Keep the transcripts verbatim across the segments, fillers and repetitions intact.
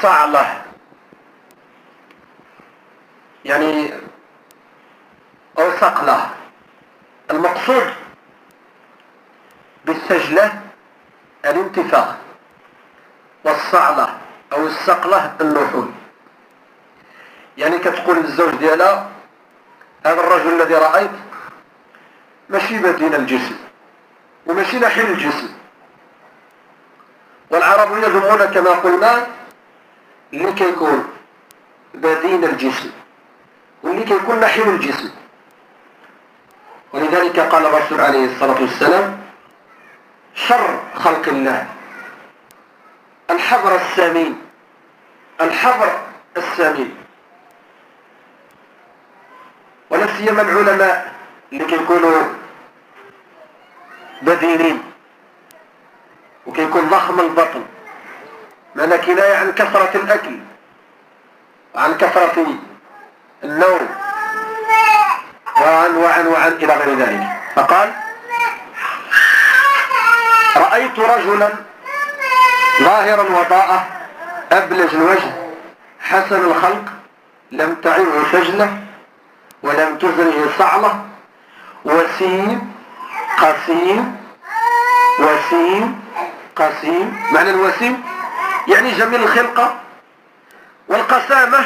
صعلة يعني أو صقلة. المقصود بالسجلة الانتفاخ، والصعلة أو الصقلة النحول. يعني كتقول للزوج ديالها هذا الرجل الذي رأيت ماشي بدين الجسم وماشي نحيل الجسم، والعرب يذمون كما قلنا اللي كيكون بدين الجسم واللي كيكون نحيل الجسم. ولذلك قال الرسول عليه الصلاة والسلام شر خلق الله الحبر السمين، الحبر السمين. ولا سيما العلماء اللي كيكونوا بدينين وكيكون ضخم البطن، معنى كناية عن كثرة الأكل وعن كثرة النوم وعن وعن وعن إلى غير ذلك. فقال رأيت رجلا ظاهر الوضاءة أبلج الوجه حسن الخلق لم تعره سجلة ولم تزره صعلة وسيم قسيم. وسيم قسيم معنى الوسيم يعني جميل الخلقة، والقسامة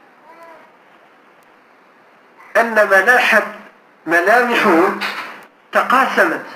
أن مناحة ملامحه تقاسمت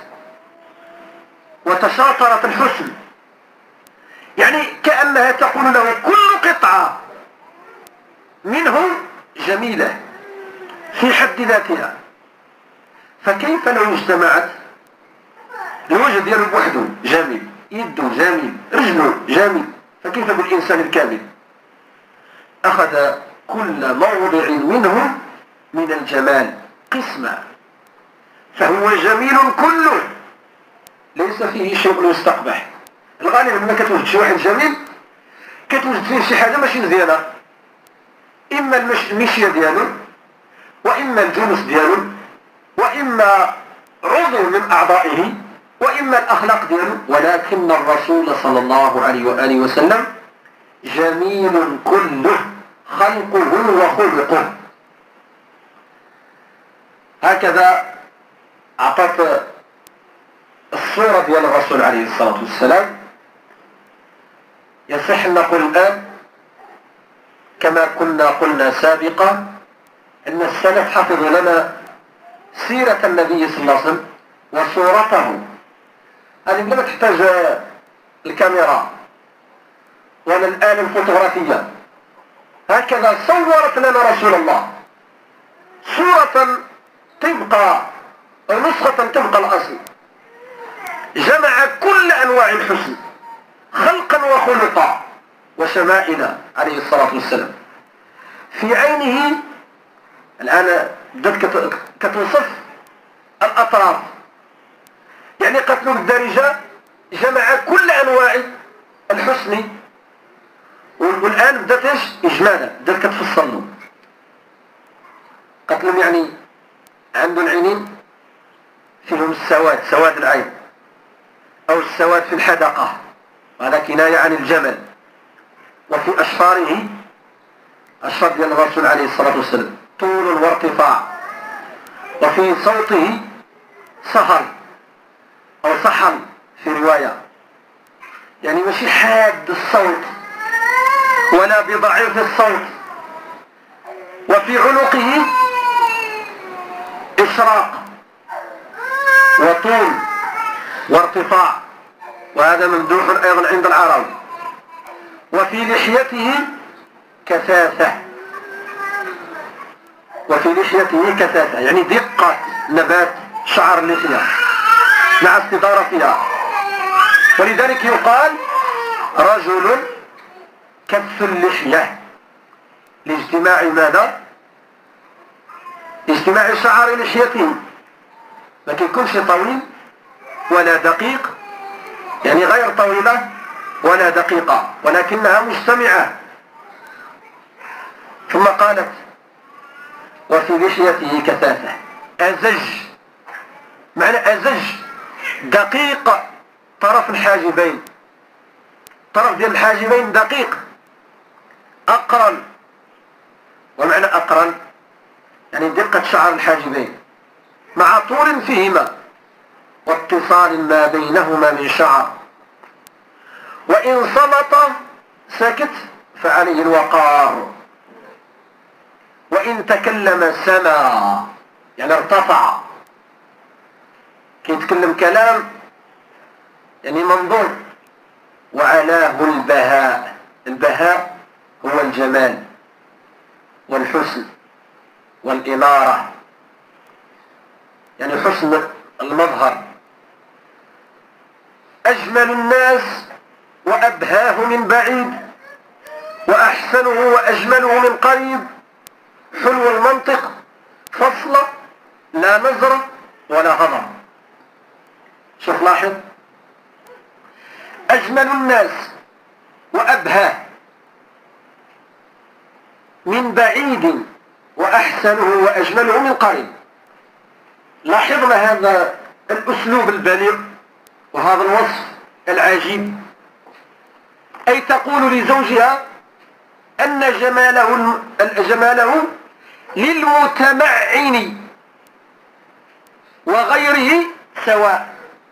وتشاطرت الحسن، يعني كأنها تقول له كل قطعة منه جميلة في حد ذاتها. فكيف لو اجتمعت الوجه ديالو بوحده جميل، يده جميل، رجله جميل، فكيف بالإنسان الكامل؟ أخذ كل موضع منه من الجمال قسمة، فهو جميل كله ليس فيه شيء يستقبح. الغالب لما كتوجد شي واحد جميل كتوجد فيه شي حاجة ماشي مزيانة، إما المشية ديالو وإما الجلوس ديالو وإما عضو من أعضائه وإما الأخلاق ديالو. ولكن الرسول صلى الله عليه وآله وسلم جميل كله خلقه وخلقه. هكذا أعطت الصورة ديال الرسول عليه الصلاة والسلام. يصح أن نقول الآن كما كنا قلنا سابقا أن السلف حفظوا لنا سيرة النبي صلى الله عليه وسلم وصورته. هذه لما تحتاج الكاميرا ولا الآلة الفوتوغرافية، هكذا صورت لنا رسول الله صورة تبقى أو نسخة تبقى الأصل، جمع كل أنواع الحسن خلقا وخلقا وشمائل عليه الصلاة والسلام. في عينه الآن بدأت كتوصف الأطراف، يعني قتل الدارجة جمع كل أنواع الحسن، والآن بدأت ايش إجمالا بدأت كتفصل له. قتلهم يعني عنده العينين فيهم السواد، سواد العين أو السواد في الحدقة، وهذا كناية عن الجمل. وفي أشفاره أشفار ديال الرسول عليه الصلاة والسلام طول وارتفاع. وفي صوته صهل أو صحل في رواية، يعني ماشي حاد الصوت ولا بضعيف الصوت. وفي عنقه إشراق وطول وارتفاع، وهذا ممدوح أيضا عند العرب. وفي لحيته كثافة، وفي لحيته كثافة يعني دقة نبات شعر اللحية مع استدارة فيها. ولذلك يقال رجل كث اللحية لاجتماع ماذا؟ اجتماع شعر لحيته، ما كيكونش طويل ولا دقيق، يعني غير طويلة ولا دقيقة ولكنها مجتمعة. ثم قالت وفي لحيته كثافة أزج، معنى أزج دقيق طرف الحاجبين، طرف ديال الحاجبين دقيق أقرن. ومعنى أقرن يعني دقة شعر الحاجبين مع طول فيهما واتصال ما بينهما من شعر. وإن صمت سكت فعليه الوقار، وإن تكلم سما يعني ارتفع. كي يتكلم كلام يعني منظور. وعلاه البهاء، البهاء هو الجمال والحسن والإنارة، يعني حسن المظهر. أجمل الناس وأبهاه من بعيد، وأحسنه وأجمله من قريب. حلو المنطق فصل لا نزر ولا هضر. شوف لاحظ، أجمل الناس وأبهاه من بعيد وأحسنه وأجمله من قريب. لاحظنا هذا الأسلوب البليغ وهذا الوصف العجيب. أي تقول لزوجها أن جماله جماله للمتمعن وغيره سواء.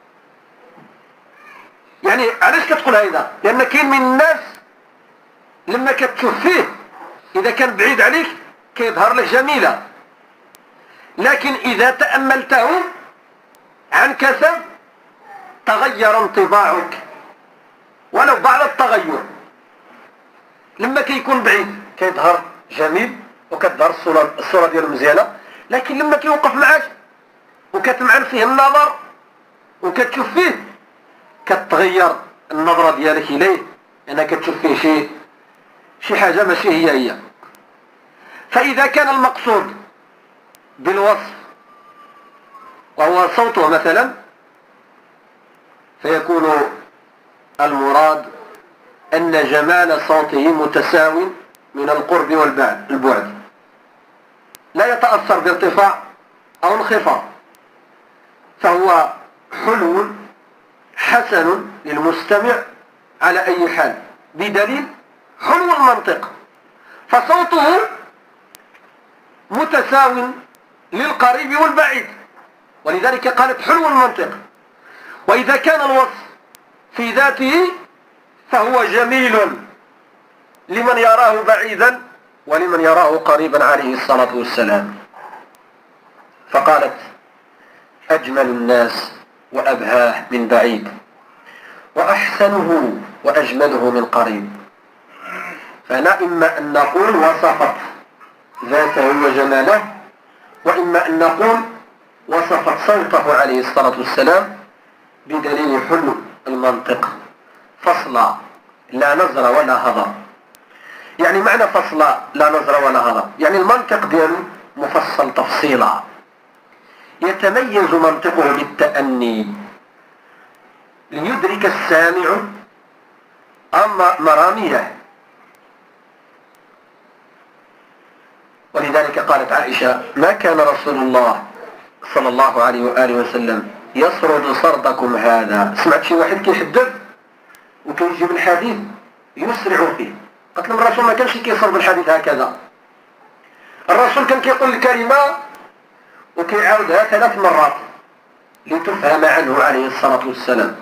يعني علاش كتقول هذا؟ لأن كاين من الناس لما كتشوف فيه إذا كان بعيد عليك كيظهر لك جميلة، لكن إذا تأملته عن كثب تغير انطباعك ولو بعض التغير. لما كيكون بعيد كيظهر جميل وكتظهر الصورة الصورة ديالو مزيانة، لكن لما كيوقف معك وكتمعن فيه النظر وكتشوف فيه كتغير النظرة ديالك إليه، لأنك يعني كتشوف فيه شيء شي حاجة ماشي هي هي. فإذا كان المقصود بالوصف وهو صوته مثلا، فيكون المراد أن جمال صوته متساو من القرب والبعد البعد، لا يتأثر بارتفاع أو انخفاض، فهو حلو حسن للمستمع على أي حال، بدليل حلو المنطق، فصوته متساو للقريب والبعيد، ولذلك قالت حلو المنطق. وإذا كان الوصف في ذاته فهو جميل لمن يراه بعيدا ولمن يراه قريبا عليه الصلاة والسلام. فقالت أجمل الناس وأبهاه من بعيد وأحسنه وأجمله من قريب. فلا إما أن نقول وصفت ذاته وجماله، وإما أن نقول وصفت صوته عليه الصلاة والسلام بدليل حلو المنطق فصلا لا نظر ولا هضر. يعني معنى فصلا لا نظر ولا هضر يعني المنطق ديالو مفصل تفصيلا، يتميز منطقه بالتأني ليدرك السامع أما مراميه. ولذلك قالت عائشة ما كان رسول الله صلى الله عليه وآله وسلم يسرد سردكم هذا. سمعت شي واحد كيحدث وكيجيب الحديث يسرع فيه، قالت لهم الرسول ما كانش كيسرد الحديث هكذا. الرسول كان كيقول الكلمة وكيعاودها ثلاث مرات لتفهم عنه عليه الصلاة والسلام.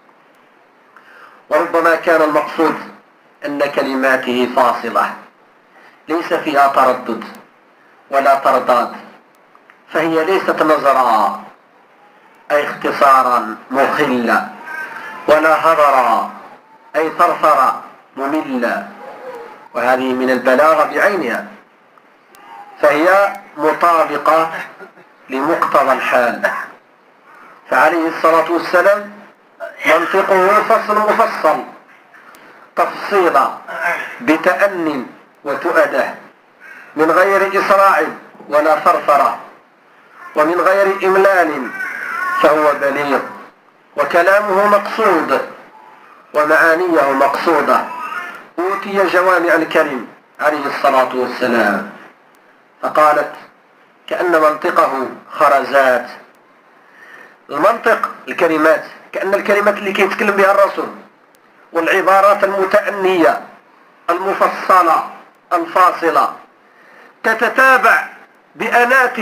وربما كان المقصود أن كلماته فاصلة ليس فيها تردد ولا ترداد، فهي ليست نظرا أي اختصارا مخلا، ولا هضرا أي ثرثرا مملا، وهذه من البلاغة بعينها، فهي مطابقة لمقتضى الحال. فعليه الصلاة والسلام منطقه فصل مفصل تفصيلا بتأن وتؤده، من غير إسراع ولا ثرثرة ومن غير إملال، فهو بليغ وكلامه مقصود ومعانيه مقصودة. أوتي جوامع الكلم عليه الصلاة والسلام. فقالت كأن منطقه خرزات. المنطق الكلمات كأن الكلمات اللي كيتكلم بها الرسول والعبارات المتأنية المفصلة الفاصلة تتتابع بأنات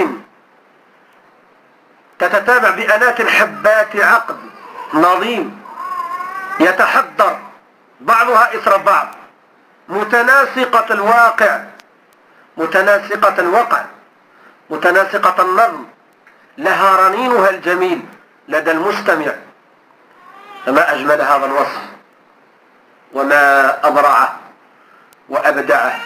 تتتابع بأنات حبات عقد نظيم يتحدر بعضها إثر بعض، متناسقة الواقع، متناسقة الوقع، متناسقة النظم، لها رنينها الجميل لدى المستمع. فما أجمل هذا الوصف وما أبرعه وأبدعه.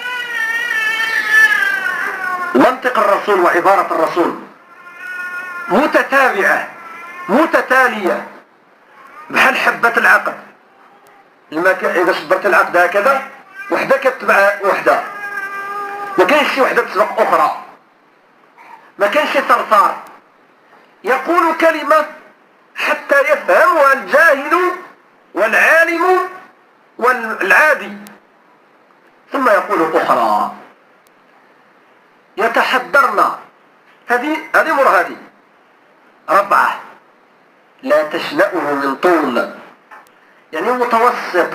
منطق الرسول وعبارة الرسول متتابعة متتالية بحال حبة العقد. إذا شبرت العقد هكذا وحدة كتبع وحدة، ما كاينش شي وحدة تسبق أخرى، ما كاينش ثرثار. يقول كلمة حتى يفهمها الجاهل والعالم والعادي، ثم يقول أخرى. يتحدرنا هذه هذه مر هذه ربعة لا تشنأه من طول، يعني متوسط،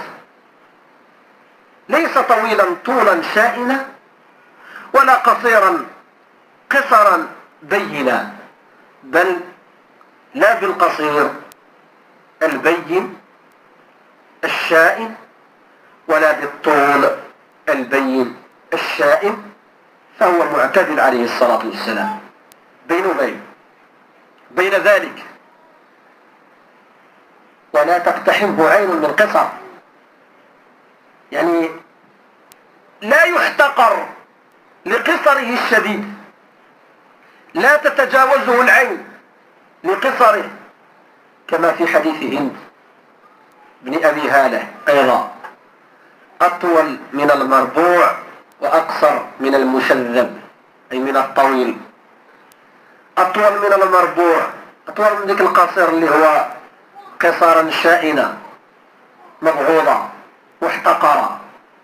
ليس طويلا طولا شائنا ولا قصيرا قصرا بينا، بل لا بالقصير البين الشائن ولا بالطول البين الشائن، فهو معتدل عليه الصلاة والسلام بين وبين بين ذلك. ولا تقتحمه عين من قصر، يعني لا يحتقر لقصره الشديد، لا تتجاوزه العين لقصره، كما في حديث هند بن أبي هالة أيضا: أطول من المربوع وأقصر من المشذب، أي من الطويل. أطول من المربوع، أطول من ذلك القصير اللي هو قصارا شائنا مبغوضا واحتقرا،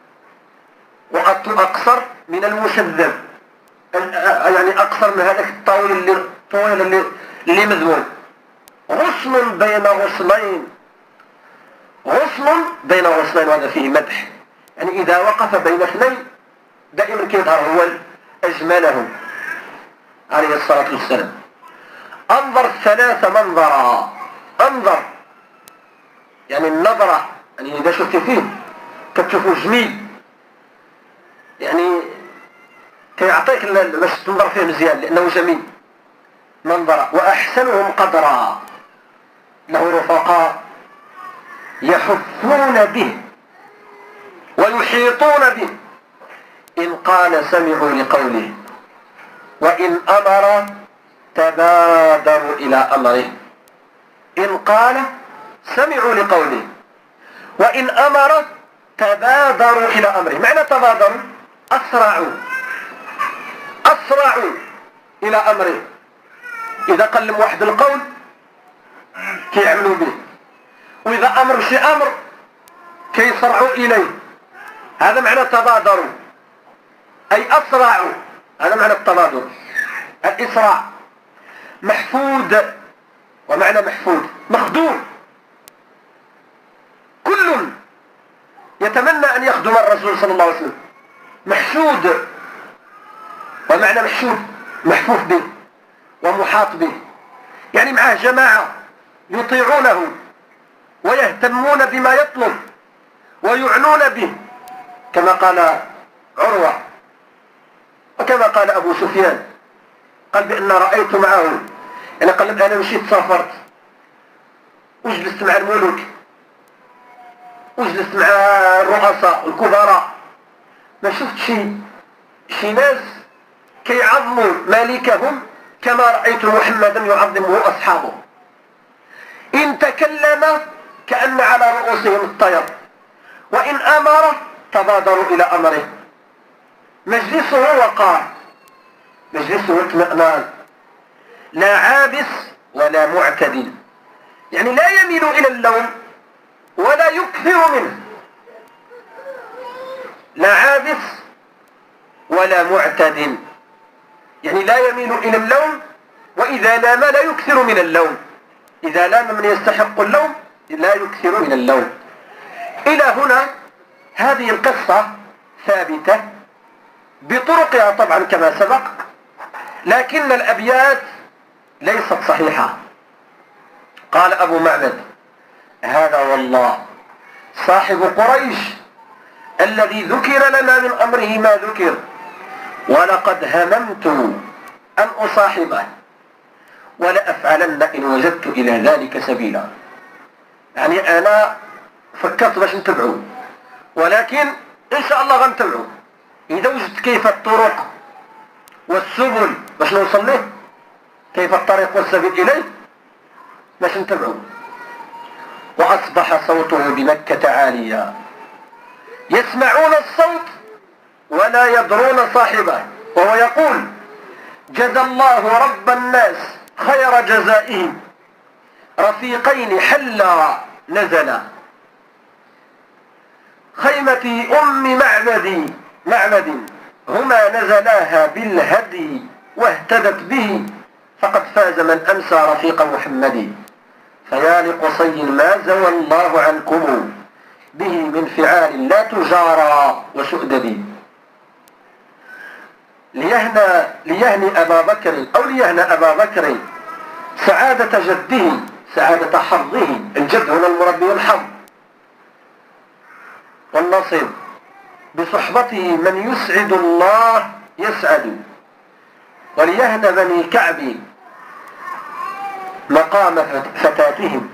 وأقصر من المشذب، يعني أقصر من هذاك الطويل اللي الطويل اللي, اللي مذموم. غصن بين غصنين، غصن بين غصنين، وهذا فيه مدح، يعني إذا وقف بين اثنين دائما كيظهر هو أجملهم عليه الصلاة والسلام. أنظر الثلاث منظرا، أنظر يعني النظرة، يعني إذا شفت فيه كتشوفه جميل، يعني كيعطيك باش تنظر فيه مزيان لأنه جميل منظرا. وأحسنهم قدرا، له رفقاء يحفون به ويحيطون به، إن قال سمعوا لقوله، وإن أمر تبادروا إلى أمره. إن قال سمعوا لقوله، وإن أمر تبادروا إلى أمره. معنى تبادروا أسرعوا، أسرعوا إلى أمره. إذا قلم واحد القول كيعملوا به، وإذا أمر شي أمر كيسرعوا إليه. هذا معنى تبادروا، أي أسرعوا. هذا معنى التبادر، الإسراع. محفود، ومعنى محفود مخدوم. كل يتمنى أن يخدم الرسول صلى الله عليه وسلم. محشود، ومعنى محشود محفوف به ومحاط به، يعني معه جماعة يطيعونه ويهتمون بما يطلب ويعنون به، كما قال عروة وكما قال أبو سفيان، قال بأن رأيت معه، أنا قال أنا مشيت سافرت وجلست مع الملوك وجلست مع الرؤساء الكبراء، ما شفت شي شي ناس كيعظموا مالكهم كما رأيت محمدا يعظمه أصحابه. إن تكلم كأن على رؤوسهم الطير، وإن أمر تبادروا إلى أمره. مجلسه وقار، مجلسه اطمئنان، لا عابس ولا معتدل، يعني لا يميل إلى اللوم ولا يكثر منه، لا عابس ولا معتدل، يعني لا يميل إلى اللوم، وإذا لام لا يكثر من اللوم. إذا لام من يستحق اللوم لا يكثر من اللوم. إلى هنا هذه القصة ثابتة بطرقها طبعا كما سبق، لكن الأبيات ليست صحيحة. قال أبو معبد: هذا والله صاحب قريش الذي ذكر لنا من أمره ما ذكر، ولقد هممت أن أصاحبه ولأفعلن إن وجدت إلى ذلك سبيلا. يعني أنا فكرت باش نتبعه، ولكن إن شاء الله غنتبعه إذا وجدت كيف الطرق والسبل باش نوصل له، كيف الطريق والسبيل إليه باش نتبعه. وأصبح صوته بمكة عاليا، يسمعون الصوت ولا يدرون صاحبه، وهو يقول: جزى الله رب الناس خير جزائهم، رفيقين حلا نزلا، خيمة أم معبد معبد هما نزلاها بالهدي، واهتدت به فقد فاز من أمسى رفيق محمد. فيا لقصي ما زوى الله عنكم به من فعال لا تجارى وسؤدد. ليهنى ليهني أبا بكر أو ليهنى أبا بكر سعادة جده، سعادة حظه. الجد هنا المربي والحظ والنصيب. بصحبته من يسعد الله يسعد. وليهنى بني كعب مقام فتاتهم،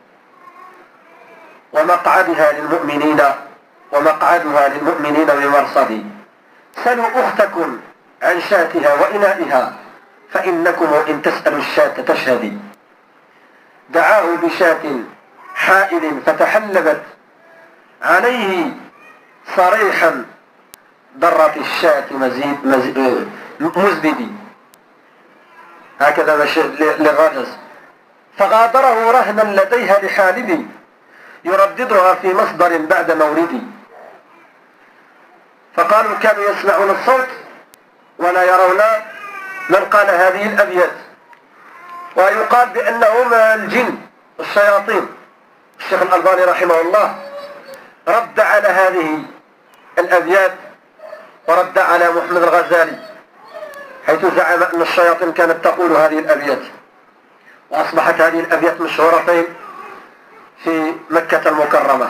ومقعدها للمؤمنين ومقعدها للمؤمنين بمرصد. سلوا أختكم عن شاتها وإنائها، فإنكم إن تسألوا الشاة تشهدي. دعاه بشاة حائل فتحلبت عليه صريحا، ضرت الشاة مزيد مزيد مزبدي، هكذا للرجز. فغادره رهنا لديها لحالبي، يرددها في مصدر بعد موردي. فقالوا كانوا يسمعون الصوت ولا يرون من قال هذه الأبيات. ويقال بأنهم الجن الشياطين. الشيخ الألباني رحمه الله رد على هذه الأبيات ورد على محمد الغزالي، حيث زعم أن الشياطين كانت تقول هذه الأبيات، وأصبحت هذه الأبيات مشهورتين في مكة المكرمة.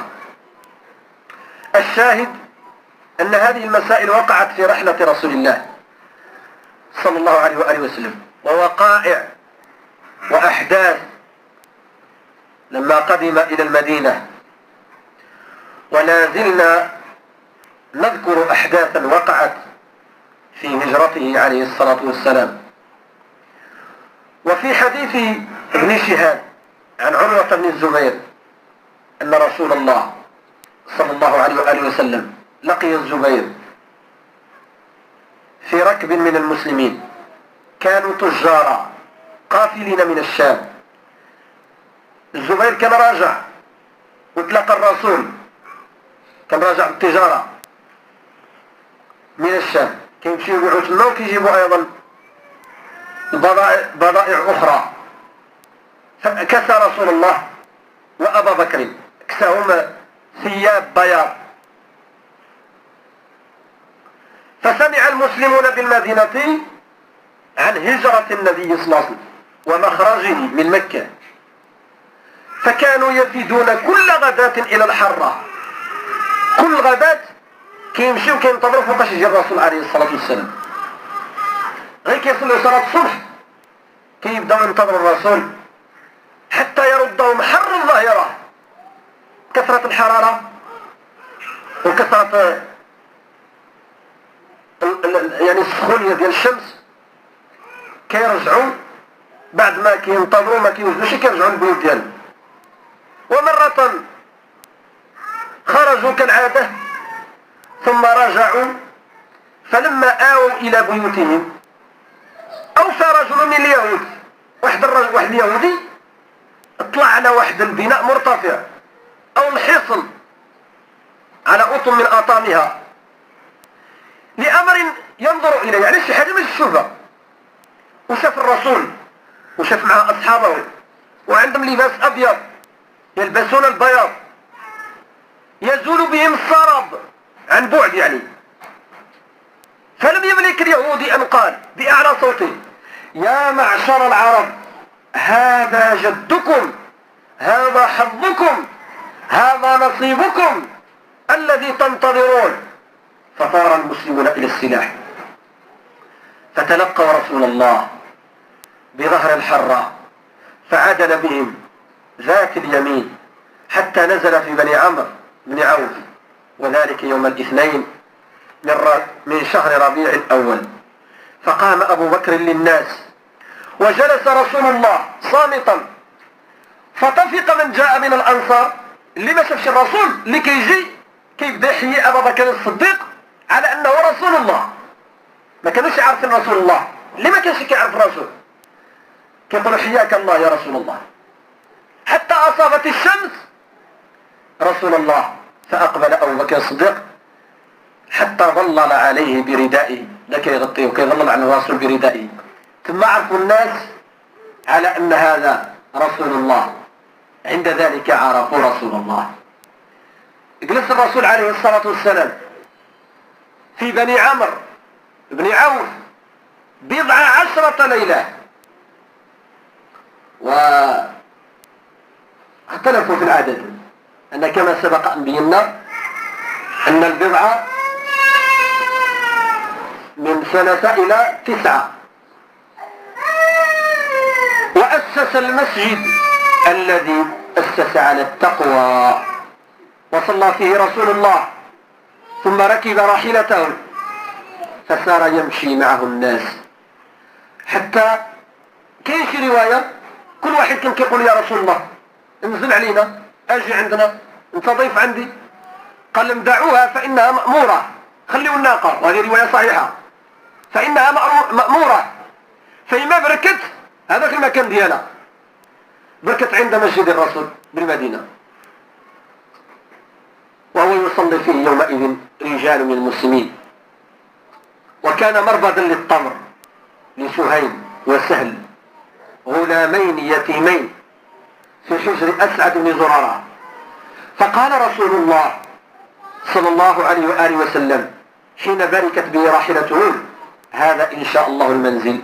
الشاهد أن هذه المسائل وقعت في رحلة رسول الله صلى الله عليه وآله وسلم، ووقائع وأحداث لما قدم إلى المدينة. ولا زلنا نذكر أحداثا وقعت في هجرته عليه الصلاة والسلام. وفي حديث ابن شهاب عن عروة بن الزبير أن رسول الله صلى الله عليه وآله وسلم لقي الزبير في ركب من المسلمين، كانوا تجارا قافلين من الشام. الزبير كان راجع وتلقى الرسول، كان راجع بالتجارة من الشام، كيمشيو يبيعوا تما وكيجيبوا أيضا بضائع أخرى. فكسى رسول الله وأبا بكر، كساهما ثياب بياض. فسمع المسلمون بالمدينة عن هجرة النبي صلى الله عليه وسلم ومخرجه من مكة، فكانوا يفدون كل غداة إلى الحرة. كل غداة كيمشيو كينتظروا فوقاش يجي الرسول عليه الصلاة والسلام. غير كيصلوا صلاة الصبح كيبداو ينتظروا الرسول حتى يردهم حر الظاهرة، كثرة الحرارة وكثرة يعني السخونية ديال الشمس. كيرجعوا بعد ما كينتظروا ما كيوجدوش كيرجعوا للبيوت ديالهم. ومرة خرجوا كالعادة ثم رجعوا، فلما آووا إلى بيوتهم أوفى رجل من اليهود، واحد الرجل واحد اليهودي اطلع على واحد البناء مرتفع أو الحصن على أطم من أطامها لأمر ينظر إليه، يعني شي حاجة مش الشوفة. وشاف الرسول وشاف معه أصحابه وعندهم لباس أبيض يلبسون البياض، يزول بهم السراب عن بعد يعني. فلم يملك اليهودي أن قال بأعلى صوته: يا معشر العرب، هذا جدكم، هذا حظكم، هذا نصيبكم الذي تنتظرون. فطار المسلمون إلى السلاح، فتلقوا رسول الله بظهر الحرة، فعدل بهم ذات اليمين حتى نزل في بني عمرو بن عوف، وذلك يوم الاثنين من شهر ربيع الأول. فقام أبو بكر للناس، وجلس رسول الله صامتا، فطفق من جاء من الأنصار اللي ما شافش الرسول لكي يجي كيبدا يحيي أبا بكر الصديق على أنه رسول الله. ما كانوش يعرفون رسول الله، اللي ما كانش كيعرف الرسول كيقولوا حياك الله يا رسول الله، حتى أصابت الشمس رسول الله، فأقبل أبو بكر الصديق حتى ظلل عليه بردائه، لا كيغطيه وكيظلل على الرسول بردائه، ثم عرفوا الناس على أن هذا رسول الله. عند ذلك عرفوا رسول الله. جلس الرسول عليه الصلاة والسلام في بني عمرو بن عوف بضع عشرة ليلة، واختلفوا في العدد، أن كما سبق أن بينا أن البضعة من ثلاثة إلى تسعة. وأسس المسجد الذي أسس على التقوى، وصلى فيه رسول الله، ثم ركب راحلته فسار يمشي معه الناس، حتى كاين شي رواية كل واحد كان كيقول يا رسول الله انزل علينا، اجي عندنا، انت ضيف عندي. قال لهم دعوها فإنها مأمورة، خليوا الناقة، وهذه رواية صحيحة، فإنها مأمورة. فإما بركت هذاك المكان ديالها، بركت عند مسجد الرسول بالمدينة، وهو يصلي فيه يومئذ رجال من المسلمين. وكان مربدا للتمر لسهيل وسهل، غلامين يتيمين في حجر أسعد بن زرارة. فقال رسول الله صلى الله عليه وآله وسلم حين بركت به راحلته: هذا إن شاء الله المنزل،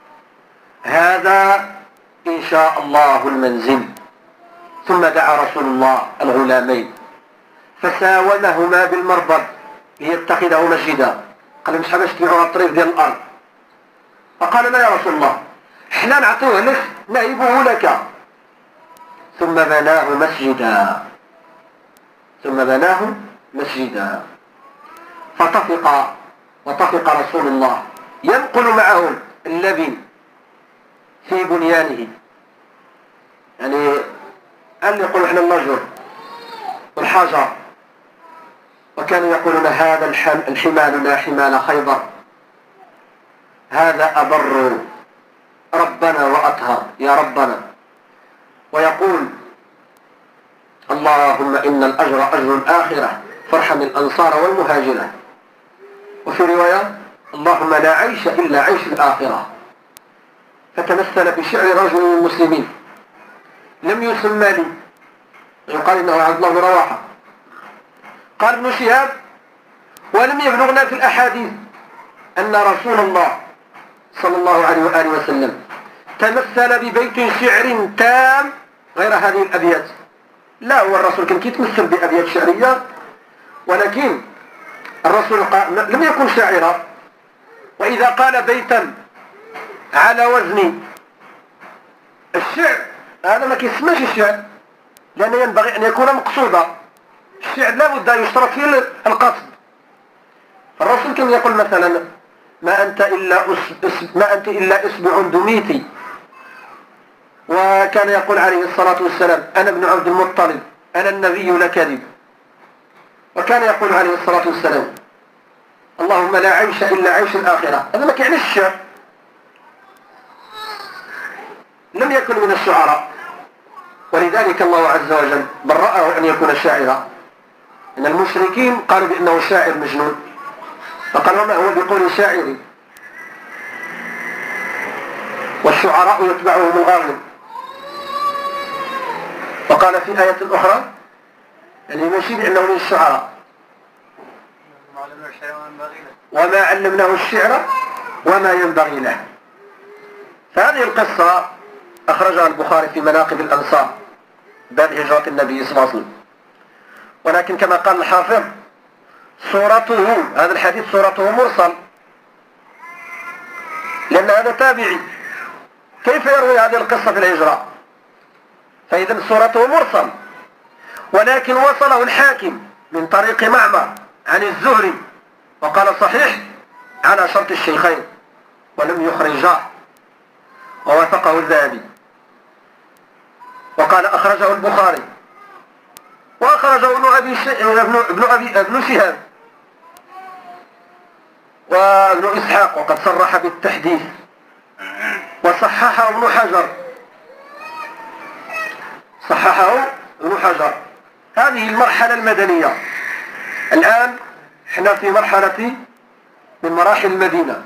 هذا إن شاء الله المنزل. ثم دعا رسول الله الغلامين فساومهما بالمربد ليتخذه مسجدا. قال مش حباش تبيعوا الطريق ديال الأرض. فقال لا يا رسول الله، احنا نعطوه لك نهبه لك. ثم بناه مسجدا، ثم بناه مسجدا. فطفق وطفق رسول الله ينقل معهم اللبن في بنيانه، يعني اللي يقول احنا النجر والحجر، وكانوا يقولون هذا الحمال لا حمال خيبر، هذا أبر ربنا وأطهر يا ربنا. ويقول اللهم إن الأجر أجر الآخرة فارحم الأنصار والمهاجرة. وفي رواية اللهم لا عيش إلا عيش الآخرة. فتمثل بشعر رجل من المسلمين لم يسمى لي، يقال إنه عبد الله بن رواحة. قال ابن شهاب: ولم يبلغنا في الأحاديث أن رسول الله صلى الله عليه وآله وسلم تمثل ببيت شعر تام غير هذه الأبيات. لا، هو الرسول كان يتمثل بأبيات شعرية، ولكن الرسول لم يكن شاعرا. وإذا قال بيتا على وزن الشعر هذا ما كيسماش الشعر، لأنه ينبغي أن يكون مقصودا. الشعر لا بد أن يشترط فيه القصد. الرسول كان يقول مثلا: ما أنت إلا أس... ما أنت إلا إصبع دميتي. وكان يقول عليه الصلاة والسلام: أنا ابن عبد المطلب، أنا النبي لا كذب. وكان يقول عليه الصلاة والسلام: اللهم لا عيش إلا عيش الآخرة. هذا ما كيعنيش الشعر، لم يكن من الشعراء. ولذلك الله عز وجل برأه أن يكون شاعرا. إن المشركين قالوا بأنه شاعر مجنون، فقال: وما هو بقول شاعر، والشعراء يتبعهم الغاوون. وقال في آية أخرى يعني ماشي بأنه من الشعراء، وما علمناه الشعر وما ينبغي له. فهذه القصة أخرجها البخاري في مناقب الأنصار باب هجرة النبي صلى الله عليه وسلم. ولكن كما قال الحافظ صورته، هذا الحديث صورته مرسل، لأن هذا تابعي، كيف يروي هذه القصة في الهجرة؟ فإذا صورته مرسل، ولكن وصله الحاكم من طريق معمر عن الزهري وقال صحيح على شرط الشيخين ولم يخرجاه، ووافقه الذهبي، وقال أخرجه البخاري وأخرجه ابن أبي ش... ابن ابن أبي ابن شهاب وابن إسحاق، وقد صرح بالتحديث وصححه ابن حجر صححه ابن حجر. هذه المرحلة المدنية. الآن احنا في مرحلة من مراحل المدينة.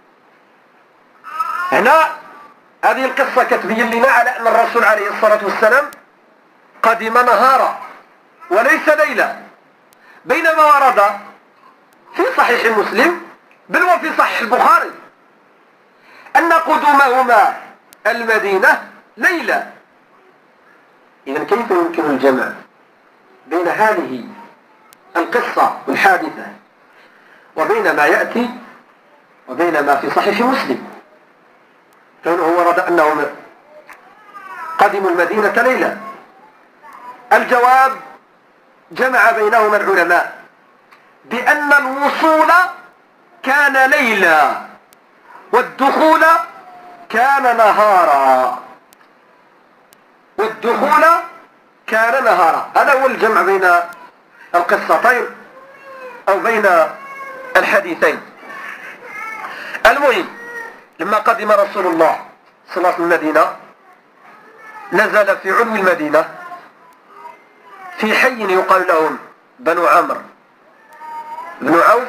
هنا هذه القصة كتبين لنا على أن الرسول عليه الصلاة والسلام قدم نهارا وليس ليلة، بينما ورد في صحيح مسلم بل وفي صحيح البخاري أن قدومهما المدينة ليلة. إذن كيف يمكن الجمع بين هذه القصة والحادثة وبين ما يأتي وبين ما في صحيح مسلم؟ كونه ورد أنهم قدموا المدينة ليلة. الجواب جمع بينهما العلماء بأن الوصول كان ليلا والدخول كان نهارا والدخول كان نهارا. هذا هو الجمع بين القصتين أو بين الحديثين. المهم لما قدم رسول الله صلى الله عليه وسلم المدينة نزل في علو المدينة في حي يقال لهم بنو عمرو بن عوف،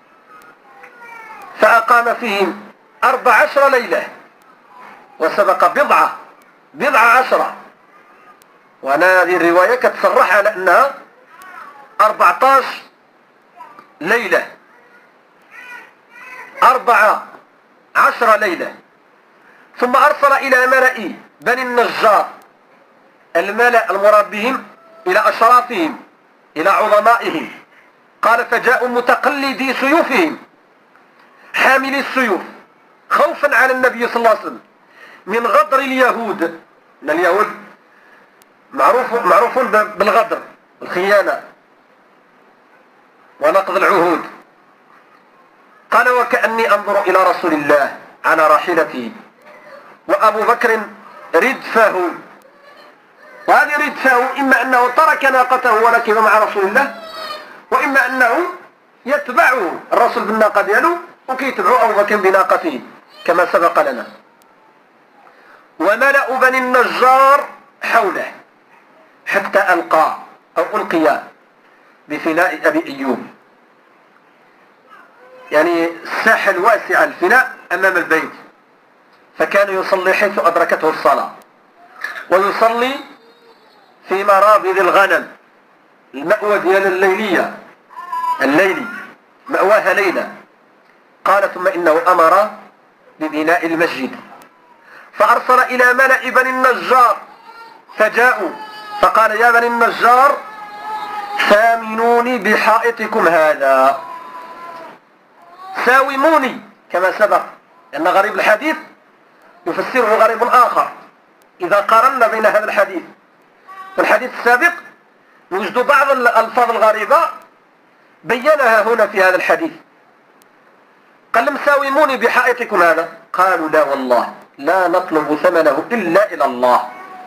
فأقام فيهم أربع عشر ليلة، وسبق بضعة بضع عشرة، وأنا هذه الرواية كتصرح على أنها أربعة عشر ليلة أربعة عشر ليلة. ثم أرسل إلى ملأ بني النجار، الملأ المراد بهم إلى أشرافهم إلى عظمائهم، قال فجاءوا متقلدي سيوفهم حاملي السيوف خوفا على النبي صلى الله عليه وسلم من غدر اليهود، ان اليهود معروف معروفون بالغدر الخيانة ونقض العهود. قال وكأني أنظر إلى رسول الله على راحلته وأبو بكر ردفه، وهذه ردفه إما أنه ترك ناقته وركب مع رسول الله، وإما أنه يتبعه الرسول بالناقة دياله وكي يتبعوا أبو بكر بناقته كما سبق لنا. وملأ بني النجار حوله حتى ألقى أو ألقي بفناء أبي أيوب، يعني الساحة الواسعة الفناء أمام البيت، فكان يصلي حيث أدركته الصلاة، ويصلي في مرابض الغنم، المأوى ديال الليلية الليلي مأواها ليلة. قال ثم إنه أمر ببناء المسجد، فأرسل إلى ملأ بني النجار فجاءوا فقال يا بني النجار ثامنوني بحائطكم هذا، ساوموني كما سبق، لأن غريب الحديث يفسره غريب آخر. إذا قارنا بين هذا الحديث والحديث السابق نجد بعض الألفاظ الغريبة بينها هنا في هذا الحديث. قال لهم ساوموني بحائطكم هذا، قالوا لا والله لا نطلب ثمنه إلا إلى الله.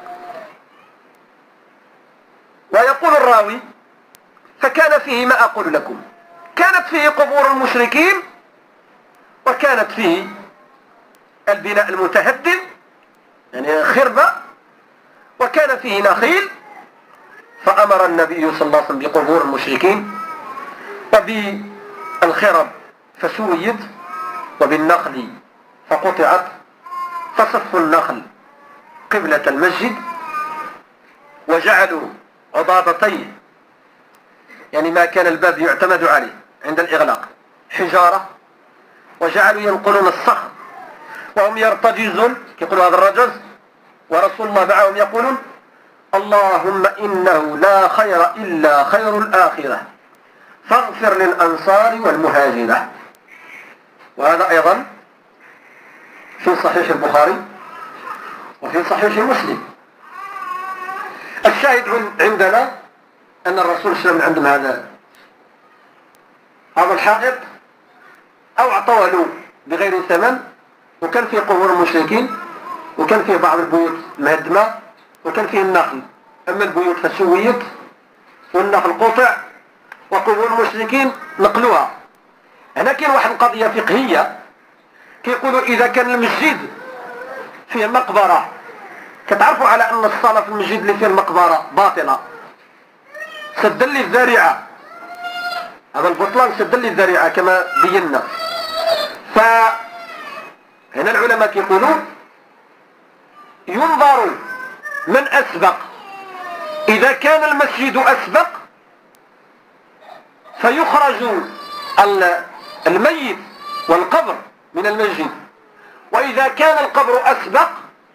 ويقول الراوي فكان فيه ما أقول لكم، كانت فيه قبور المشركين وكانت فيه البناء المتهدم يعني خربة، وكان فيه نخيل، فأمر النبي صلى الله عليه وسلم بقبور المشركين وبالخرب فسويت وبالنخل فقطعت، فصفوا النخل قبلة المسجد وجعلوا عضادتين يعني ما كان الباب يعتمد عليه عند الإغلاق حجارة وجعلوا ينقلون الصخر وهم يرتجزون يقولوا هذا الرجز، ورسول الله معهم يقولون اللهم إنه لا خير إلا خير الآخرة فاغفر للأنصار والمهاجرة. وهذا أيضا في صحيح البخاري وفي صحيح مسلم. الشاهد عندنا أن الرسول صلى الله عليه وسلم عندهم هذا هذا الحائط أو أعطوه له بغير ثمن، وكان فيه قبور المشركين وكان فيه بعض البيوت مهدمة وكان فيه النخل، أما البيوت فسويت والنخل قطع وقبور المشركين نقلوها. هنا كاين واحد القضية فقهية كيقولوا إذا كان المسجد فيه مقبرة، كتعرفوا على أن الصلاة في المسجد اللي فيه المقبرة باطلة سدا للذريعة، هذا البطلان سدا للذريعة كما بينا. فهنا العلماء كيقولوا ينظر من أسبق، إذا كان المسجد أسبق فيخرج الميت والقبر من المسجد، وإذا كان القبر أسبق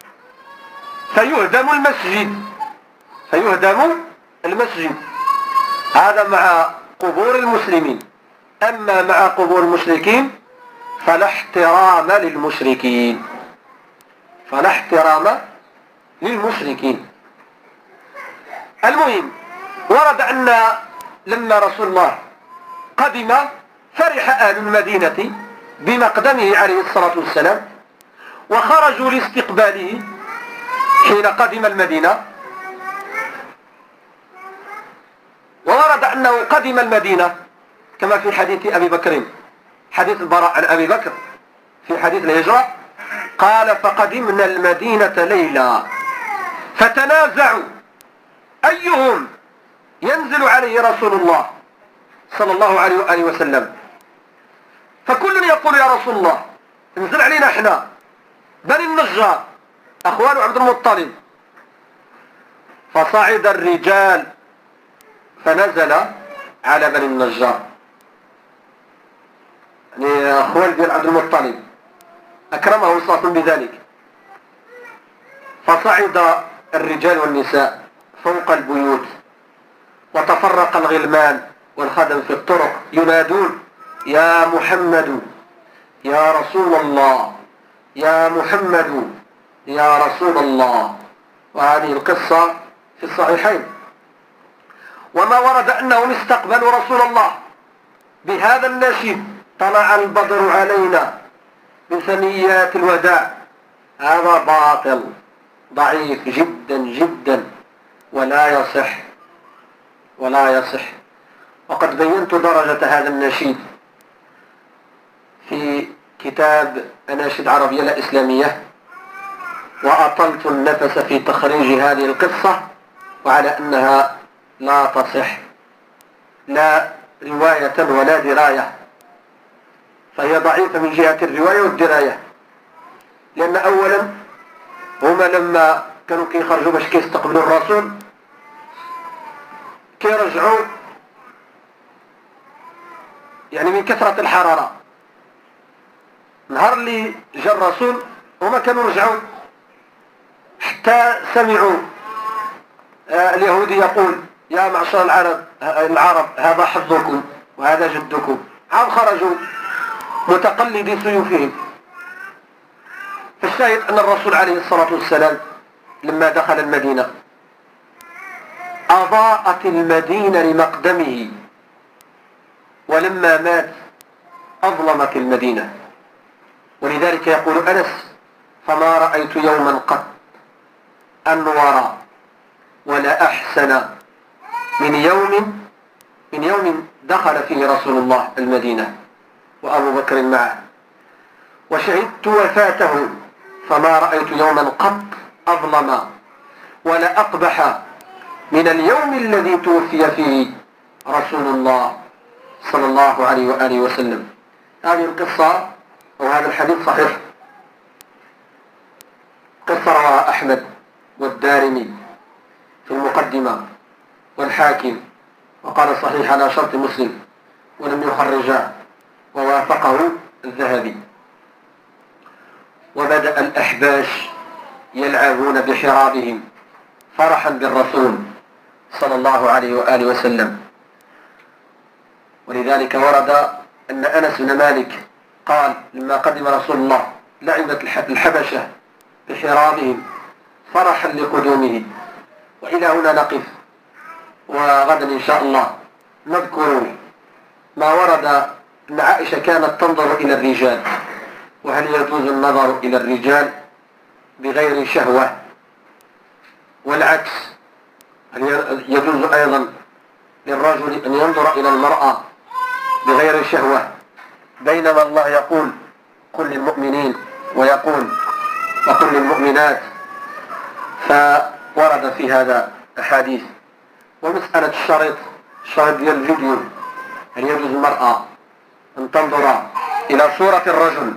فيهدم المسجد فيهدم المسجد. هذا مع قبور المسلمين. أما مع قبور المشركين فلا احترام للمشركين فلا احترام للمشركين. المهم ورد أن لما رسول الله قدم فرح أهل المدينة بمقدمه عليه الصلاة والسلام وخرجوا لاستقباله حين قدم المدينة. وورد أنه قدم المدينة كما في حديث أبي بكر، حديث البراء عن أبي بكر في حديث الهجرة، قال فقدمنا المدينة ليلا فتنازعوا أيهم ينزل عليه رسول الله صلى الله عليه وآله وسلم، فكل يقول يا رسول الله انزل علينا احنا بني النجار أخوان عبد المطلب. فصعد الرجال فنزل على بني النجار، يعني أخوان ديال عبد المطلب أكرمه صلى الله عليه وسلم بذلك. فصعد الرجال والنساء فوق البيوت وتفرق الغلمان والخدم في الطرق ينادون يا محمد يا رسول الله يا محمد يا رسول الله. وهذه القصة في الصحيحين. وما ورد أنهم استقبلوا رسول الله بهذا النشيد طلع البدر علينا بثنيات الوداع، هذا باطل ضعيف جدا جدا ولا يصح ولا يصح. وقد بينت درجة هذا النشيد في كتاب أناشيد عربية لا إسلامية، وأطلت النفس في تخريج هذه القصة وعلى أنها لا تصح لا رواية ولا دراية، فهي ضعيفة من جهة الرواية والدراية. لأن أولا هما لما كانوا كيخرجوا باش كيستقبلوا الرسول كيرجعوا يعني من كثرة الحرارة. نهار اللي جاء الرسول هما كانوا رجعوا حتى سمعوا آه اليهودي يقول يا معشر العرب العرب هذا حظكم وهذا جدكم، عاد خرجوا متقلدي سيوفهم. فالشاهد أن الرسول عليه الصلاة والسلام لما دخل المدينة أضاءت المدينة لمقدمه، ولما مات أظلمت المدينة. ولذلك يقول أنس فما رأيت يوما قط أنور ولا أحسن من يوم من يوم دخل فيه رسول الله المدينة وأبو بكر معه، وشهدت وفاته فما رأيت يوما قط أظلم ولا أقبح من اليوم الذي توفي فيه رسول الله صلى الله عليه وآله وسلم. هذه القصة وهذا الحديث صحيح، قصة رواها أحمد والدارمي في المقدمة والحاكم وقال صحيح على شرط مسلم ولم يخرجاه. ووافقه الذهبي. وبدأ الأحباش يلعبون بحرابهم فرحا بالرسول صلى الله عليه وآله وسلم. ولذلك ورد أن أنس بن مالك قال لما قدم رسول الله لعبت الحبشة بحرابهم فرحا لقدومه. وإلى هنا نقف، وغدا إن شاء الله نذكر ما ورد أن عائشة كانت تنظر إلى الرجال، وهل يجوز النظر إلى الرجال بغير شهوة، والعكس هل يجوز أيضا للرجل أن ينظر إلى المرأة بغير شهوة، بينما الله يقول قل للمؤمنين ويقول وقل للمؤمنات. فورد في هذا أحاديث. ومسألة الشريط الشريط ديال الفيديو، هل يجوز المرأة أن تنظر إلى صورة الرجل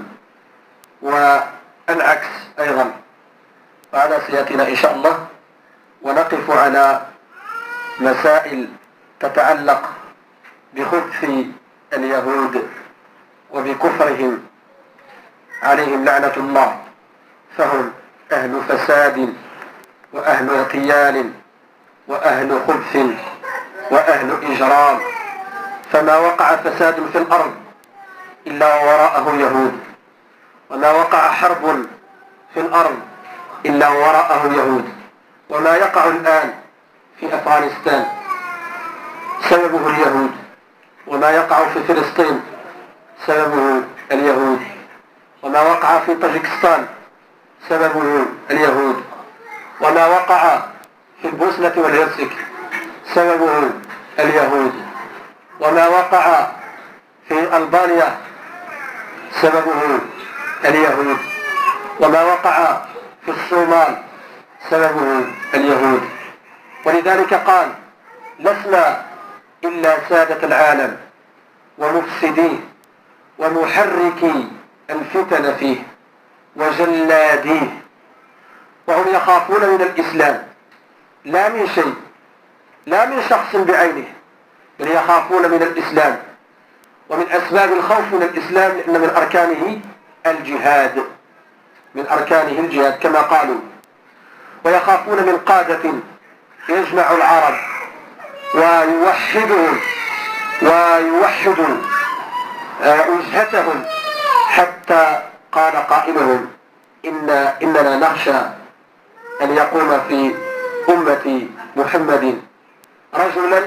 والعكس أيضا؟ وهذا سيأتينا إن شاء الله، ونقف على مسائل تتعلق بخبث اليهود وبكفرهم عليهم لعنة الله، فهم أهل فساد وأهل اغتيال وأهل خبث وأهل إجرام، فما وقع فساد في الأرض إلا وراءه يهود، وما وقع حرب في الأرض إلا وراءه يهود، وما يقع الآن في أفغانستان سببه اليهود، وما يقع في فلسطين سببه اليهود، وما وقع في طاجكستان سببه اليهود، وما وقع في البوسنة والهرسك سببه اليهود، وما وقع في ألبانيا سببه اليهود، وما وقع في الصومال سببه اليهود. ولذلك قال لسنا إلا سادة العالم ومفسديه ومحركي الفتن فيه وجلاديه. وهم يخافون من الإسلام لا من شيء، لا من شخص بعينه، بل يخافون من الإسلام. ومن أسباب الخوف من الإسلام لأن من أركانه الجهاد، من أركانه الجهاد كما قالوا. ويخافون من قادة يجمع العرب ويوحدهم ويوحدوا وجهتهم، حتى قال قائلهم إن إننا نخشى أن يقوم في أمة محمد رجلا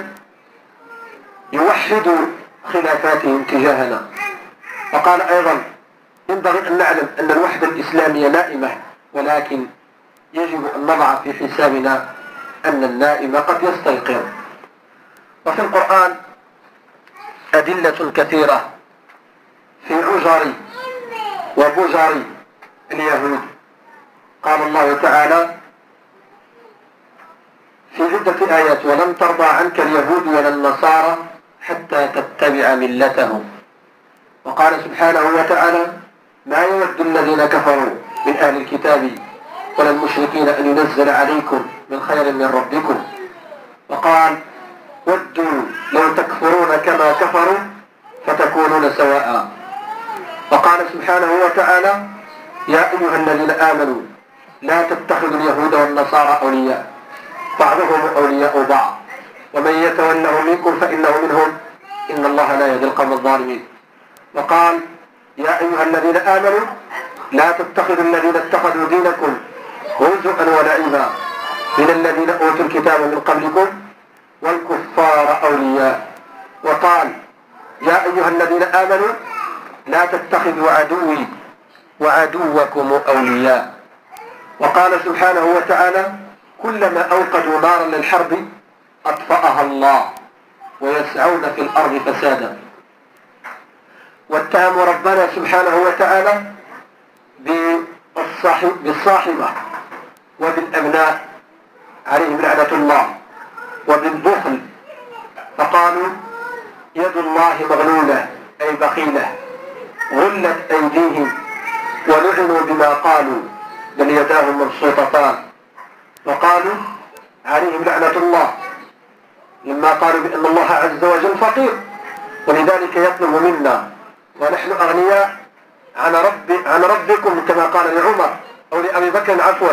يوحد خلافاتهم تجاهنا. وقال أيضا ينبغي أن نعلم أن الوحدة الإسلامية نائمة، ولكن يجب أن نضع في حسابنا أن النائم قد يستيقظ. وفي القرآن أدلة كثيرة في عجر وبجر اليهود. قال الله تعالى في عدة آيات ولن ترضى عنك اليهود ولا النصارى حتى تتبع ملتهم. وقال سبحانه وتعالى ما يود الذين كفروا من أهل الكتاب ولا المشركين أن ينزل عليكم من خير من ربكم. وقال ودوا لو تكفرون كما كفروا فتكونون سواء. وقال سبحانه وتعالى يا أيها الذين آمنوا لا تتخذوا اليهود والنصارى أولياء بعضهم أولياء بعض ومن يتولهم منكم فإنه منهم إن الله لا يهدي القوم الظالمين. وقال يا أيها الذين آمنوا لا تتخذوا الذين اتخذوا دينكم هزءا ولعبا من الذين أوتوا الكتاب من قبلكم والكفار أولياء. وقال يا أيها الذين آمنوا لا تتخذوا عدوي وعدوكم أولياء. وقال سبحانه وتعالى كلما أوقدوا نارا للحرب أطفأها الله ويسعون في الأرض فسادا. واتهموا ربنا سبحانه وتعالى بالصاحبة وبالأبناء عليهم لعنة الله وبالبخل، فقالوا يد الله مغلولة أي بخيلة غلت أيديهم ولعنوا بما قالوا بل يداهم مبسوطتان. وقالوا عليهم لعنة الله لما قالوا بأن الله عز وجل فقير، ولذلك يطلب منا ونحن أغنياء عن, رب عن ربكم كما قال لعمر أو لأبي بكر عفوا.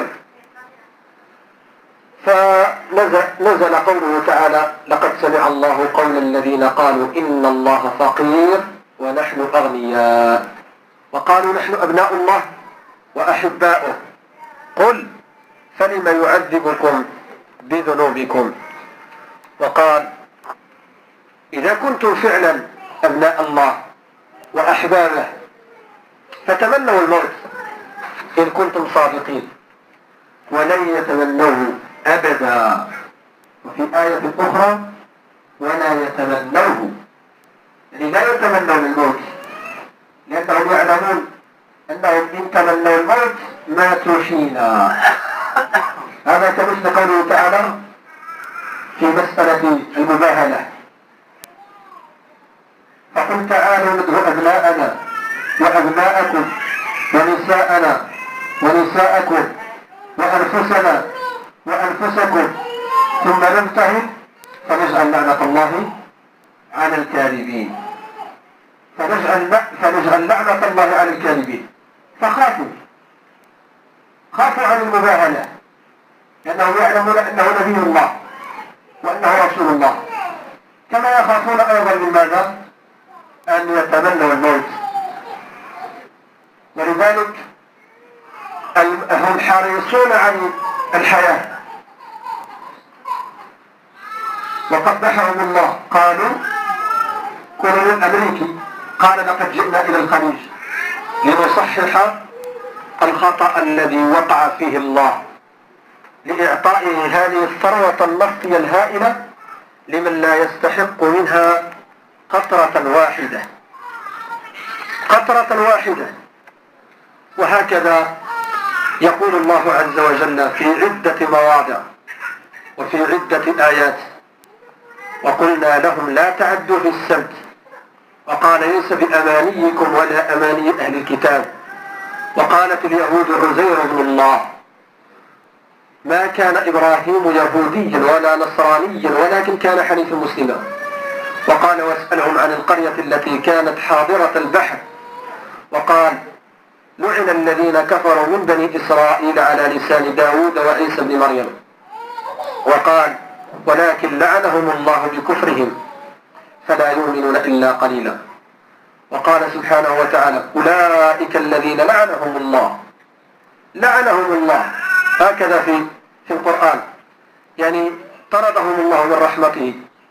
فنزل نزل قوله تعالى لقد سمع الله قول الذين قالوا إن الله فقير ونحن أغنياء وقالوا نحن أبناء الله وأحباؤه قل فلم يعذبكم بذنوبكم. وقال إذا كنتم فعلا أبناء الله وأحبابه فتمنوا الموت إن كنتم صادقين ولن يتمنوه أبدا. وفي آية أخرى ولا يتمنوه، يعني لا يتمنون الموت لأنهم يعلمون أنهم إن تمنوا الموت ماتوا حينا. هذا كمثل قوله تعالى في مسألة المباهلة فقل تعالوا ندعو أبناءنا وأبناءكم ونساءنا ونساءكم وأنفسنا وأنفسكم ثم ننتهي فنجعل لعنة الله على الكاذبين فنجعل, فنجعل لعنة الله على الكاذبين. فخافوا خافوا عن المباهلة لأنهم يعلمون أنه نبي الله وأنه رسول الله، كما يخافون أيضا من ماذا؟ أن يتمنوا الموت. ولذلك هم حريصون عن الحياة وقبحهم الله. قالوا كل الأمريكي قال لقد جئنا إلى الخليج لنصحح الخطأ الذي وقع فيه الله لإعطائه هذه الثروة النفطية الهائلة لمن لا يستحق منها قطرة واحدة قطرة واحدة. وهكذا يقول الله عز وجل في عدة مواضع وفي عدة آيات وقلنا لهم لا تعدوا في السبت وقال ليس بأمانيكم ولا أماني أهل الكتاب وقالت اليهود عزير بن الله. ما كان إبراهيم يهوديا ولا نصرانيا ولكن كان حنيفا مسلما. وقال واسألهم عن القرية التي كانت حاضرة البحر وقال لعن الذين كفروا من بني إسرائيل على لسان داود وعيسى بن مريم. وقال ولكن لعنهم الله بكفرهم فلا يؤمنون إلا قليلا. وقال سبحانه وتعالى أولئك الذين لعنهم الله لعنهم الله هكذا في في القرآن، يعني طردهم الله من رحمته.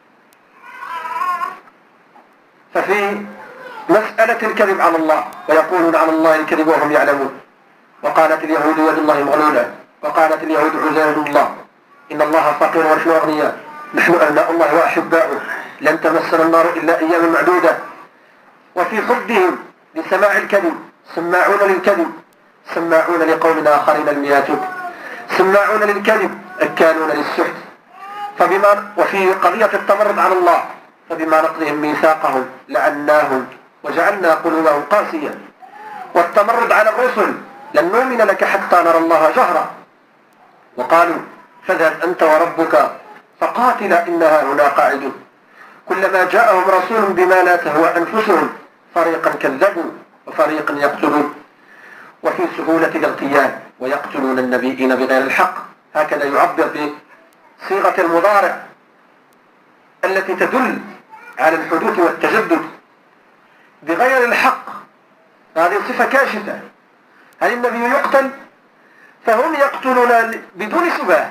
ففي مسألة الكذب على الله ويقولون على الله الكذب وهم يعلمون. وقالت اليهود يد الله مغلولة وقالت اليهود عزير بن الله إن الله فقير ونحن أغنياء نحن أبناء الله وأحباؤه لن تمسنا النار إلا أياما معدودة. وفي حبهم لسماع الكذب سماعون للكذب سماعون لقوم آخرين لم ياتوا سماعون للكذب أكالون للسحت. فبما وفي قضية التمرد على الله فبما نقضهم ميثاقهم لعناهم وجعلنا قلوبهم قاسية. والتمرد على الرسل لن نؤمن لك حتى نرى الله جهرا. وقالوا فاذهب أنت وربك فقاتلا إنها هنا قاعدون. كلما جاءهم رسول بما لا تهوى أنفسهم فريقا كذبوا وفريقا يقتلون. وفي سهولة الاغتيال ويقتلون النبيين بغير الحق. هكذا يعبر بصيغة المضارع التي تدل على الحدوث والتجدد بغير الحق. هذه صفة كاشفة. هل النبي يقتل؟ فهم يقتلون بدون سباه.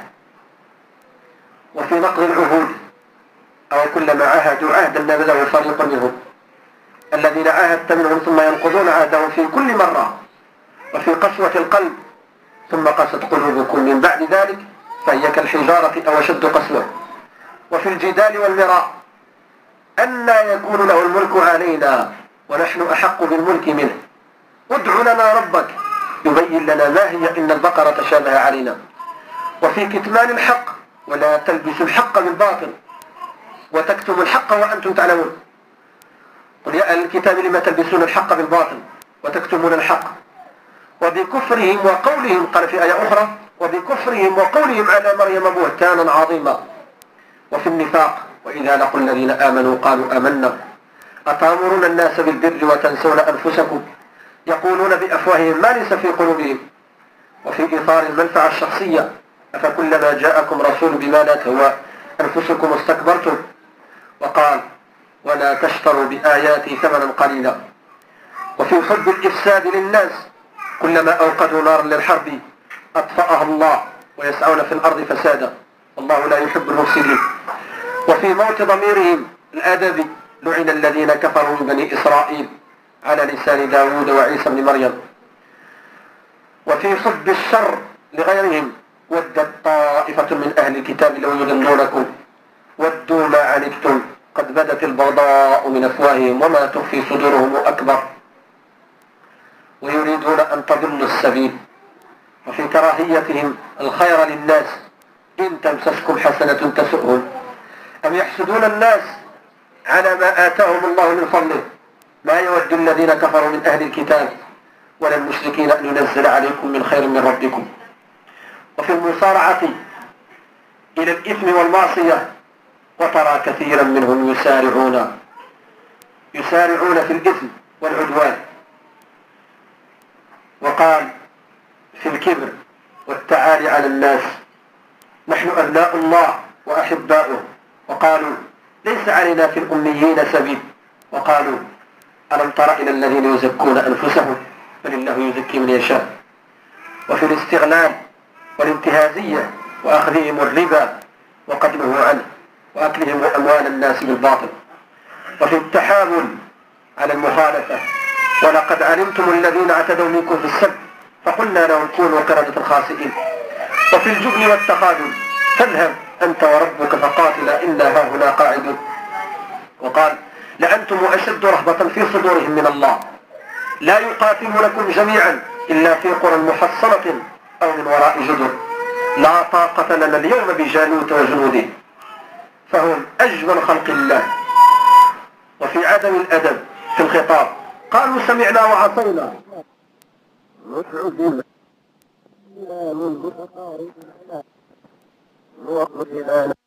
وفي نقض العهود أو كلما عاهدوا عهدا نبذه فريق منهم الذين عاهدت منهم ثم ينقضون عهدهم في كل مرة. وفي قسوة القلب ثم قست قلوبكم من بعد ذلك فهي كالحجارة أو أشد قسوة. وفي الجدال والمراء أن يكون له الملك علينا ونحن أحق بالملك منه ادع لنا ربك يبين لنا ما هي إن البقرة تشابه علينا. وفي كتمان الحق ولا تلبسوا الحق بالباطل وتكتموا الحق وأنتم تعلمون. قل يا أهل الكتاب لما تلبسون الحق بالباطل وتكتمون الحق. وبكفرهم وقولهم قال في آية أخرى وبكفرهم وقولهم على مريم بهتانا عظيما. وفي النفاق وإذا لقوا الذين آمنوا قالوا آمنا أتأمرون الناس بالبر وتنسون أنفسكم يقولون بأفواههم ما ليس في قلوبهم وفي إطار المنفعة الشخصية أفكلما جاءكم رسول بما لا تهوى أنفسكم استكبرتم. وقال ولا تشتروا بآياتي ثمنا قليلا. وفي حب الإفساد للناس كلما أوقدوا نارا للحرب أطفأها الله ويسعون في الأرض فسادا والله لا يحب المفسدين. وفي موت ضميرهم الأدبي لعن الذين كفروا من بني إسرائيل على لسان داود وعيسى بن مريم. وفي حب الشر لغيرهم ودت طائفة من أهل الكتاب لو يضلونكم ودوا ما عنتم قد بدت البغضاء من أفواههم وما تخفي صدورهم أكبر ويريدون أن تضلوا السبيل. وفي كراهيتهم الخير للناس إن تمسسكم حسنة تسؤهم أم يحسدون الناس على ما آتاهم الله من فضله ما يود الذين كفروا من أهل الكتاب ولا المشركين أن ينزل عليكم من خير من ربكم. وفي المصارعة إلى الإثم والمعصية وترى كثيرا منهم يسارعون يسارعون في الإثم والعدوان. وقال في الكبر والتعالي على الناس نحن أبناء الله وأحباؤه. وقالوا ليس علينا في الأميين سبيل. وقالوا ألم تر إلى الذين يزكون أنفسهم بل الله يزكي من يشاء. وفي الاستغلال والانتهازية وأخذهم الربا وقد نهوا عنه وأكلهم أموال الناس بالباطل. وفي التحامل على المخالفة ولقد علمتم الذين اعتدوا منكم في السبت فقلنا لهم كونوا قردة خاسئين. وفي الجبن والتخاذل فاذهب أنت وربك فقاتلا إنا هاهنا قاعدون. وقال لأنتم أشد رهبة في صدورهم من الله لا يقاتلونكم جميعا إلا في قرى محصنة أو من وراء جدر لا طاقة لنا اليوم بجالوت وجنوده فهم أجمل خلق الله. وفي عدم الأدب في الخطاب قالوا سمعنا وعصينا متعودين